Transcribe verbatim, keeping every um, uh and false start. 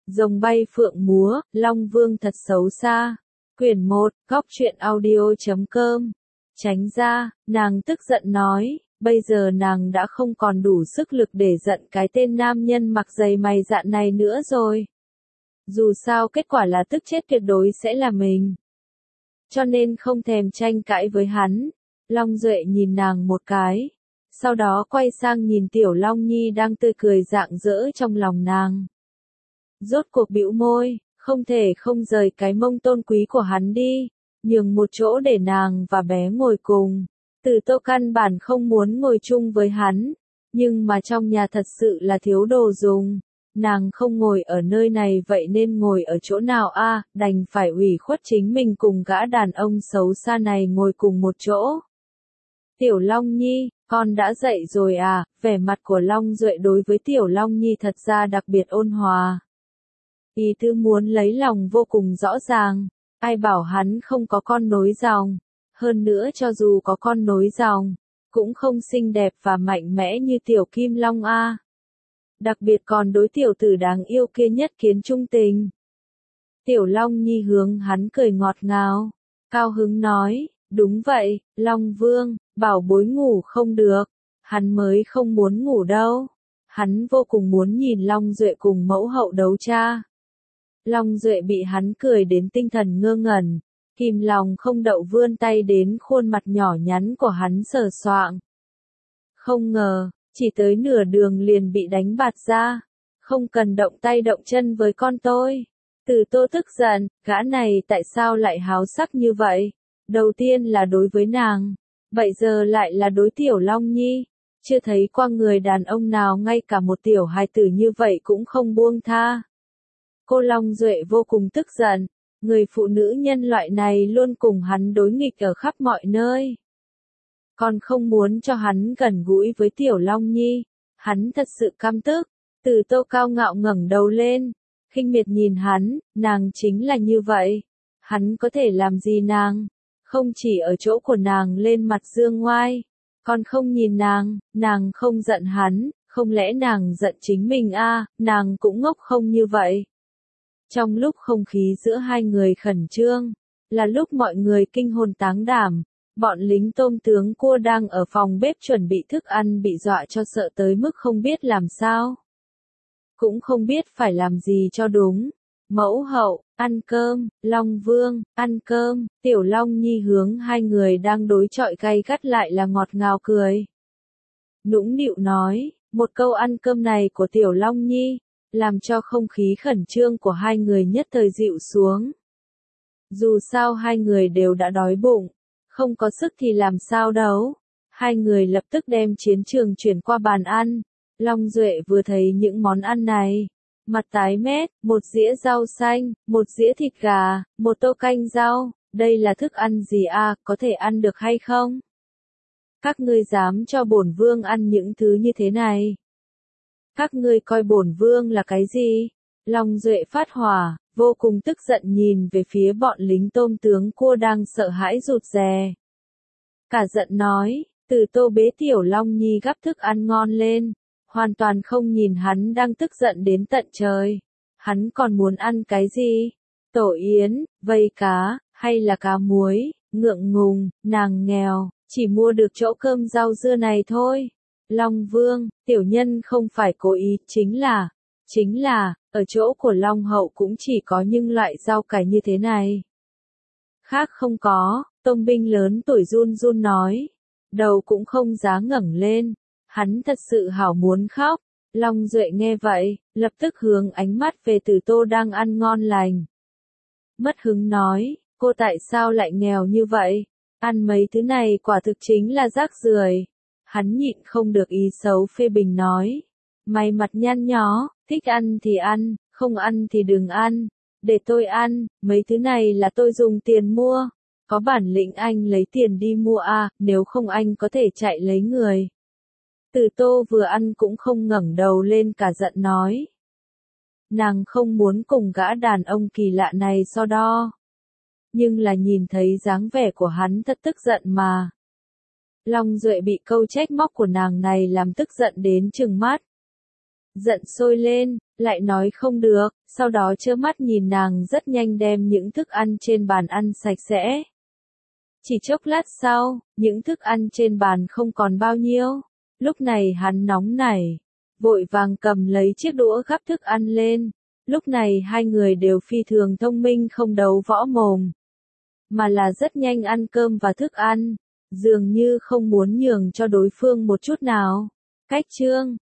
Rồng bay phượng múa, Long Vương thật xấu xa. Quyển một, góc truyện audio chấm com. Tránh ra, nàng tức giận nói, bây giờ nàng đã không còn đủ sức lực để giận cái tên nam nhân mặc dày mày dạn này nữa rồi. Dù sao kết quả là tức chết tuyệt đối sẽ là mình. Cho nên không thèm tranh cãi với hắn. Long Duệ nhìn nàng một cái. Sau đó quay sang nhìn Tiểu Long Nhi đang tươi cười rạng rỡ trong lòng nàng. Rốt cuộc bĩu môi, không thể không rời cái mông tôn quý của hắn đi, nhường một chỗ để nàng và bé ngồi cùng. Từ Tô căn bản không muốn ngồi chung với hắn, nhưng mà trong nhà thật sự là thiếu đồ dùng. Nàng không ngồi ở nơi này vậy nên ngồi ở chỗ nào a? À, đành phải ủy khuất chính mình cùng gã đàn ông xấu xa này ngồi cùng một chỗ. Tiểu Long Nhi, con đã dậy rồi à? Vẻ mặt của Long Duệ đối với Tiểu Long Nhi thật ra đặc biệt ôn hòa. Ý tứ muốn lấy lòng vô cùng rõ ràng, ai bảo hắn không có con nối dòng, hơn nữa cho dù có con nối dòng, cũng không xinh đẹp và mạnh mẽ như Tiểu Kim Long a. Đặc biệt còn đối tiểu tử đáng yêu kia nhất kiến trung tình. Tiểu Long Nhi hướng hắn cười ngọt ngào, cao hứng nói, đúng vậy, Long Vương, bảo bối ngủ không được, hắn mới không muốn ngủ đâu, hắn vô cùng muốn nhìn Long Duệ cùng mẫu hậu đấu cha. Long Duệ bị hắn cười đến tinh thần ngơ ngẩn, kìm lòng không đậu vươn tay đến khuôn mặt nhỏ nhắn của hắn sờ soạng. Không ngờ, chỉ tới nửa đường liền bị đánh bạt ra, không cần động tay động chân với con tôi. Từ Tô tức giận, gã này tại sao lại háo sắc như vậy? Đầu tiên là đối với nàng, vậy giờ lại là đối Tiểu Long Nhi, chưa thấy qua người đàn ông nào ngay cả một tiểu hài tử như vậy cũng không buông tha. Cô Long Duệ vô cùng tức giận, người phụ nữ nhân loại này luôn cùng hắn đối nghịch ở khắp mọi nơi. Còn không muốn cho hắn gần gũi với Tiểu Long Nhi, hắn thật sự căm tức. Từ Tô cao ngạo ngẩng đầu lên, khinh miệt nhìn hắn, nàng chính là như vậy. Hắn có thể làm gì nàng? Không chỉ ở chỗ của nàng lên mặt dương ngoai, còn không nhìn nàng, nàng không giận hắn, không lẽ nàng giận chính mình a? À, nàng cũng ngốc không như vậy. Trong lúc không khí giữa hai người khẩn trương, là lúc mọi người kinh hồn táng đảm, bọn lính tôm tướng cua đang ở phòng bếp chuẩn bị thức ăn bị dọa cho sợ tới mức không biết làm sao. Cũng không biết phải làm gì cho đúng. Mẫu hậu, ăn cơm, Long Vương, ăn cơm, Tiểu Long Nhi hướng hai người đang đối chọi gay gắt lại là ngọt ngào cười. Nũng nịu nói, một câu ăn cơm này của Tiểu Long Nhi, làm cho không khí khẩn trương của hai người nhất thời dịu xuống. Dù sao hai người đều đã đói bụng, không có sức thì làm sao đấu. Hai người lập tức đem chiến trường chuyển qua bàn ăn. Long Duệ vừa thấy những món ăn này, mặt tái mét, một dĩa rau xanh, một dĩa thịt gà, một tô canh rau, đây là thức ăn gì a, à, có thể ăn được hay không? Các ngươi dám cho bổn vương ăn những thứ như thế này? Các ngươi coi bổn vương là cái gì? Long Duệ phát hỏa, vô cùng tức giận nhìn về phía bọn lính tôm tướng cua đang sợ hãi rụt rè. Cả giận nói, Từ Tô bế Tiểu Long Nhi gắp thức ăn ngon lên, hoàn toàn không nhìn hắn đang tức giận đến tận trời. Hắn còn muốn ăn cái gì? Tổ yến, vây cá, hay là cá muối? Ngượng ngùng, nàng nghèo, chỉ mua được chỗ cơm rau dưa này thôi. Long Vương, tiểu nhân không phải cố ý, chính là, chính là, ở chỗ của Long Hậu cũng chỉ có những loại rau cải như thế này. Khác không có, Tông binh lớn tuổi run run nói, đầu cũng không dám ngẩng lên, hắn thật sự hảo muốn khóc. Long Duệ nghe vậy, lập tức hướng ánh mắt về Từ Tô đang ăn ngon lành. Mất hứng nói, cô tại sao lại nghèo như vậy? Ăn mấy thứ này quả thực chính là rác rưởi. Hắn nhịn không được ý xấu phê bình nói. Mày mặt nhăn nhó, thích ăn thì ăn, không ăn thì đừng ăn. Để tôi ăn, mấy thứ này là tôi dùng tiền mua. Có bản lĩnh anh lấy tiền đi mua à, nếu không anh có thể chạy lấy người. Từ Tô vừa ăn cũng không ngẩng đầu lên cả giận nói. Nàng không muốn cùng gã đàn ông kỳ lạ này so đo. Nhưng là nhìn thấy dáng vẻ của hắn thật tức giận mà. Long Duệ bị câu trách móc của nàng này làm tức giận đến trừng mắt. Giận sôi lên, lại nói không được, sau đó trơ mắt nhìn nàng rất nhanh đem những thức ăn trên bàn ăn sạch sẽ. Chỉ chốc lát sau, những thức ăn trên bàn không còn bao nhiêu. Lúc này hắn nóng nảy, vội vàng cầm lấy chiếc đũa gắp thức ăn lên. Lúc này hai người đều phi thường thông minh, không đấu võ mồm, mà là rất nhanh ăn cơm và thức ăn, dường như không muốn nhường cho đối phương một chút nào. Cách chương